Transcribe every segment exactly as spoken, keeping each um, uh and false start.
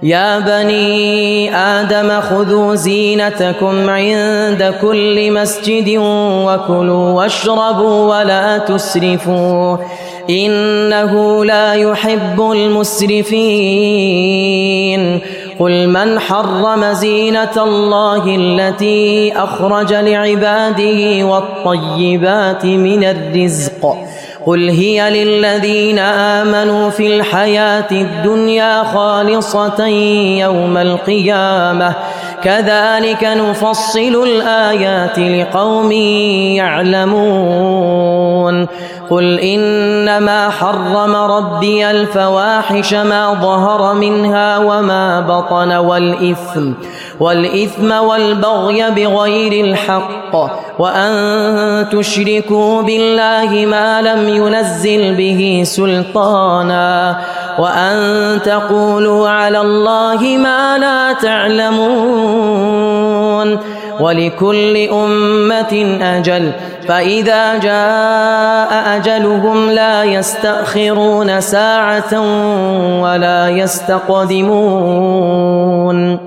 يا بني آدم خذوا زينتكم عند كل مسجد وكلوا واشربوا ولا تسرفوا إنه لا يحب المسرفين قل من حرم زينة الله التي أخرج لعباده والطيبات من الرزق قل هي للذين آمنوا في الحياة الدنيا خالصة يوم القيامة كذلك نفصل الآيات لقوم يعلمون قل إنما حرم ربي الفواحش ما ظهر منها وما بطن والإثم والإثم والبغي بغير الحق وأن تشركوا بالله ما لم ينزل به سلطانا وأن تقولوا على الله ما لا تعلمون ولكل أمة أجل فإذا جاء أجلهم لا يستأخرون ساعة ولا يستقدمون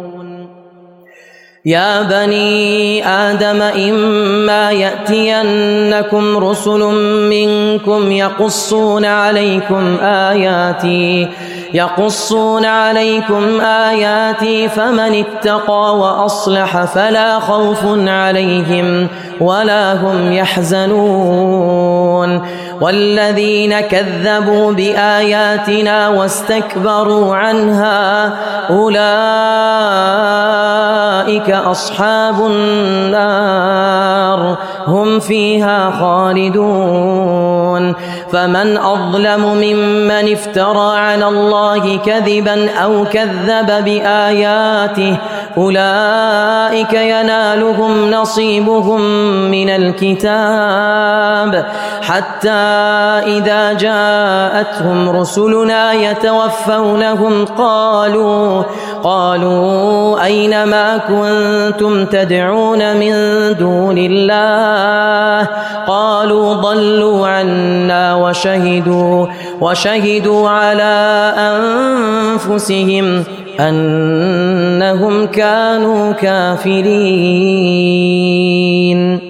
يا بني آدم إما يأتينكم رسل منكم يقصون عليكم آياتي يقصون عليكم آياتي فمن اتقى وأصلح فلا خوف عليهم ولا هم يحزنون والذين كذبوا بآياتنا واستكبروا عنها أولئك أصحاب النار هم فيها خالدون فمن أظلم ممن افترى على الله كذبا أو كذب بآياته أولئك ينالهم نصيبهم من الكتاب حتى إذا جاءتهم رسلنا يتوفونهم قالوا قالوا أين ما كنتم تدعون من دون الله قالوا ضلوا عنا وشهدوا وشهدوا على أنفسهم أنهم كانوا كافرين.